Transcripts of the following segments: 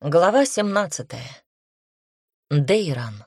Глава 17. Дейран.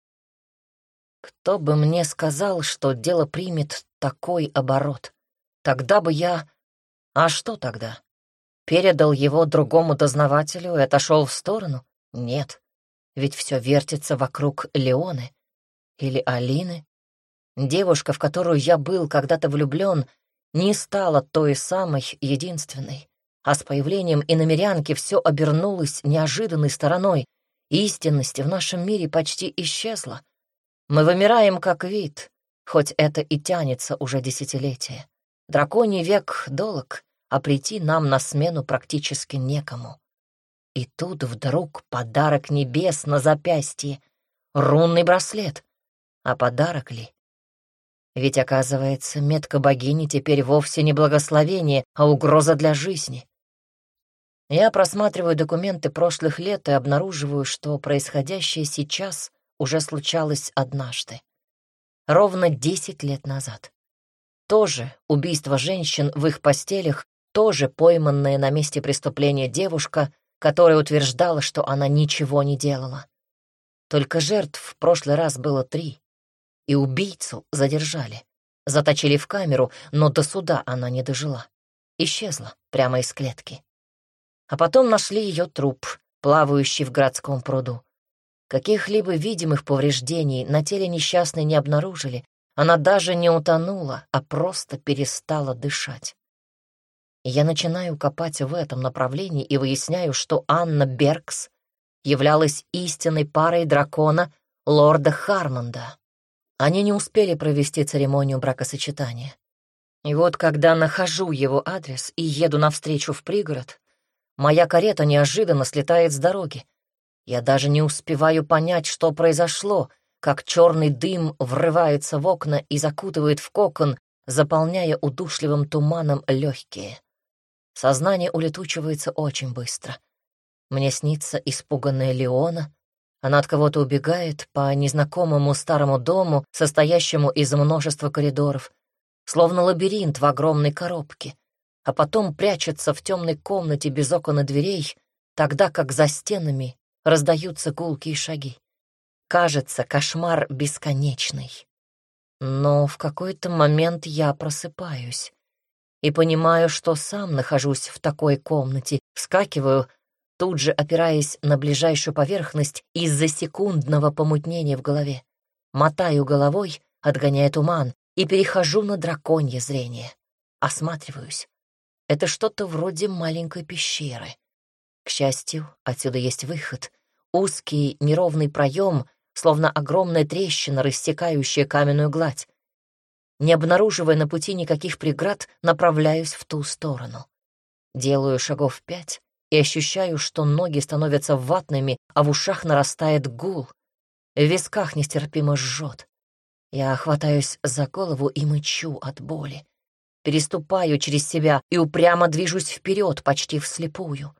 Кто бы мне сказал, что дело примет такой оборот? Тогда бы я... А что тогда? Передал его другому дознавателю и отошел в сторону? Нет, ведь все вертится вокруг Леоны или Алины. Девушка, в которую я был когда-то влюблен, не стала той самой единственной. А с появлением иномерянки все обернулось неожиданной стороной. Истинность в нашем мире почти исчезла. Мы вымираем как вид, хоть это и тянется уже десятилетия. Драконий век долг, а прийти нам на смену практически некому. И тут вдруг подарок небес на запястье, рунный браслет. А подарок ли? Ведь, оказывается, метка богини теперь вовсе не благословение, а угроза для жизни. Я просматриваю документы прошлых лет и обнаруживаю, что происходящее сейчас уже случалось однажды. Ровно 10 лет назад. Тоже убийство женщин в их постелях, тоже пойманная на месте преступления девушка, которая утверждала, что она ничего не делала. Только жертв в прошлый раз было 3. И убийцу задержали. Заточили в камеру, но до суда она не дожила. Исчезла прямо из клетки. А потом нашли ее труп, плавающий в городском пруду. Каких-либо видимых повреждений на теле несчастной не обнаружили. Она даже не утонула, а просто перестала дышать. И я начинаю копать в этом направлении и выясняю, что Анна Беркс являлась истинной парой дракона лорда Хармонда. Они не успели провести церемонию бракосочетания. И вот когда нахожу его адрес и еду навстречу в пригород, моя карета неожиданно слетает с дороги. Я даже не успеваю понять, что произошло, как черный дым врывается в окна и закутывает в кокон, заполняя удушливым туманом легкие. Сознание улетучивается очень быстро. Мне снится испуганная Леона. Она от кого-то убегает по незнакомому старому дому, состоящему из множества коридоров, словно лабиринт в огромной коробке, а потом прячется в темной комнате без окон и дверей, тогда как за стенами раздаются гулкие шаги. Кажется, кошмар бесконечный. Но в какой-то момент я просыпаюсь и понимаю, что сам нахожусь в такой комнате, вскакиваю, тут же опираясь на ближайшую поверхность из-за секундного помутнения в голове. Мотаю головой, отгоняя туман, и перехожу на драконье зрение. Осматриваюсь. Это что-то вроде маленькой пещеры. К счастью, отсюда есть выход. Узкий неровный проем, словно огромная трещина, рассекающая каменную гладь. Не обнаруживая на пути никаких преград, направляюсь в ту сторону. Делаю шагов 5 и ощущаю, что ноги становятся ватными, а в ушах нарастает гул. В висках нестерпимо жжет. Я хватаюсь за голову и мычу от боли. Переступаю через себя и упрямо движусь вперед, почти вслепую.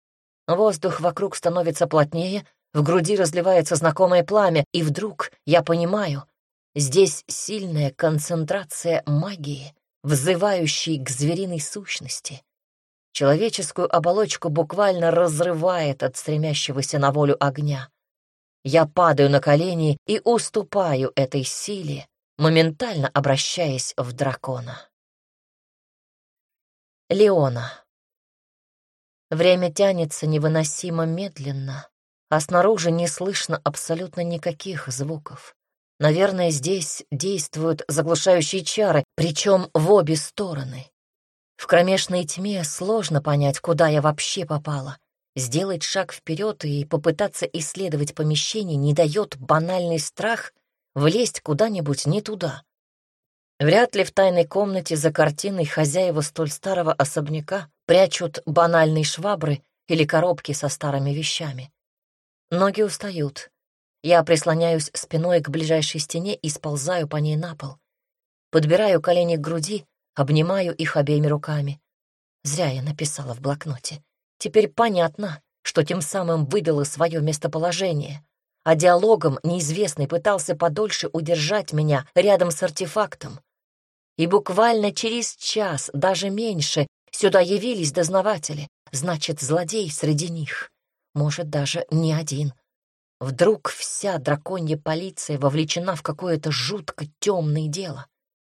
Воздух вокруг становится плотнее, в груди разливается знакомое пламя, и вдруг я понимаю, здесь сильная концентрация магии, взывающей к звериной сущности. Человеческую оболочку буквально разрывает от стремящегося на волю огня. Я падаю на колени и уступаю этой силе, моментально обращаясь в дракона. Леона. Время тянется невыносимо медленно, а снаружи не слышно абсолютно никаких звуков. Наверное, здесь действуют заглушающие чары, причем в обе стороны. В кромешной тьме сложно понять, куда я вообще попала. Сделать шаг вперед и попытаться исследовать помещение не дает банальный страх влезть куда-нибудь не туда. Вряд ли в тайной комнате за картиной хозяева столь старого особняка прячут банальные швабры или коробки со старыми вещами. Ноги устают. Я прислоняюсь спиной к ближайшей стене и сползаю по ней на пол. Подбираю колени к груди, обнимаю их обеими руками. Зря я написала в блокноте. Теперь понятно, что тем самым выдала свое местоположение. А диалогом неизвестный пытался подольше удержать меня рядом с артефактом. И буквально через час, даже меньше, сюда явились дознаватели. Значит, злодей среди них. может, даже не один. Вдруг вся драконья полиция вовлечена в какое-то жутко темное дело.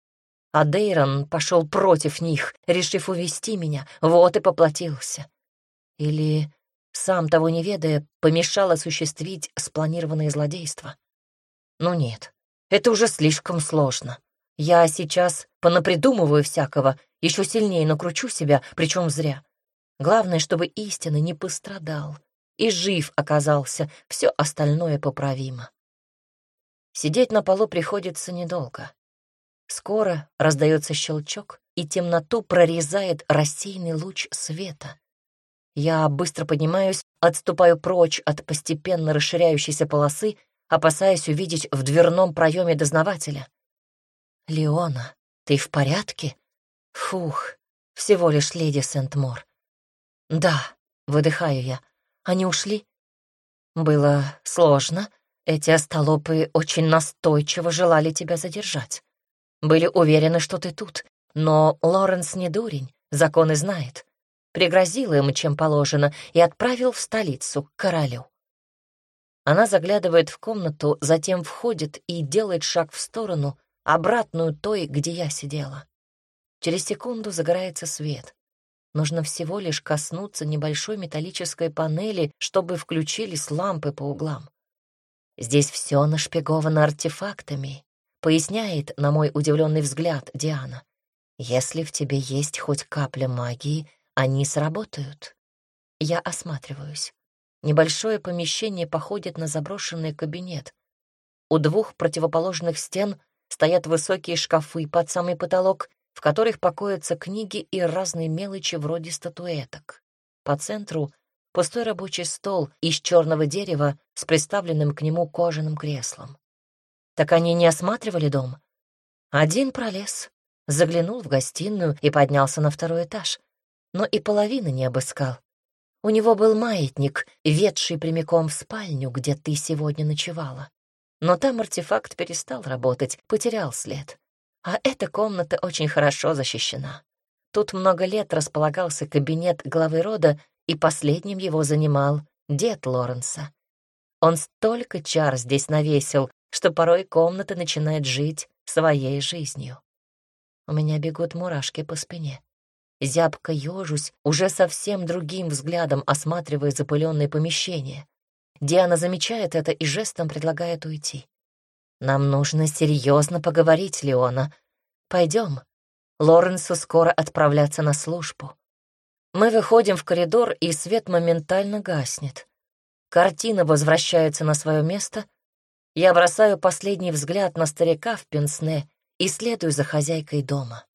А Дейрон пошел против них, решив увести меня, вот и поплатился. Или, сам того не ведая, помешал осуществить спланированное злодейство. Но нет, это уже слишком сложно. Я сейчас понапридумываю всякого, еще сильнее накручу себя, причем зря. Главное, чтобы истинно не пострадал и жив оказался, все остальное поправимо. Сидеть на полу приходится недолго. Скоро раздается щелчок, и темноту прорезает рассеянный луч света. Я быстро поднимаюсь, отступаю прочь от постепенно расширяющейся полосы, опасаясь увидеть в дверном проеме дознавателя. «Леона, ты в порядке?» «Фух, всего лишь леди Сент-Мор». «Да», — выдыхаю я. «Они ушли?» «Было сложно. Эти остолопы очень настойчиво желали тебя задержать. Были уверены, что ты тут, но Лоренс не дурень, законы знает. Пригрозил им, чем положено, и отправил в столицу, к королю». Она заглядывает в комнату, затем входит и делает шаг в сторону, обратную той, где я сидела. Через секунду загорается свет. Нужно всего лишь коснуться небольшой металлической панели, чтобы включились лампы по углам. Здесь все нашпиговано артефактами, поясняет, на мой удивленный взгляд, Диана. Если в тебе есть хоть капля магии, они сработают. Я осматриваюсь. Небольшое помещение походит на заброшенный кабинет. У двух противоположных стен стоят высокие шкафы под самый потолок, в которых покоятся книги и разные мелочи вроде статуэток. По центру пустой рабочий стол из черного дерева с приставленным к нему кожаным креслом. Так они не осматривали дом? Один пролез, заглянул в гостиную и поднялся на второй этаж, но и половины не обыскал. У него был маятник, ведший прямиком в спальню, где ты сегодня ночевала. Но там артефакт перестал работать, потерял след. А эта комната очень хорошо защищена. Тут много лет располагался кабинет главы рода, и последним его занимал дед Лоренса. Он столько чар здесь навесил, что порой комната начинает жить своей жизнью. У меня бегут мурашки по спине. Зябко ёжусь, уже совсем другим взглядом осматривая запыленные помещения. Диана замечает это и жестом предлагает уйти. «Нам нужно серьезно поговорить, Леона. Пойдем. Лоренсу скоро отправляться на службу». Мы выходим в коридор, и свет моментально гаснет. Картина возвращается на свое место. Я бросаю последний взгляд на старика в пенсне и следую за хозяйкой дома.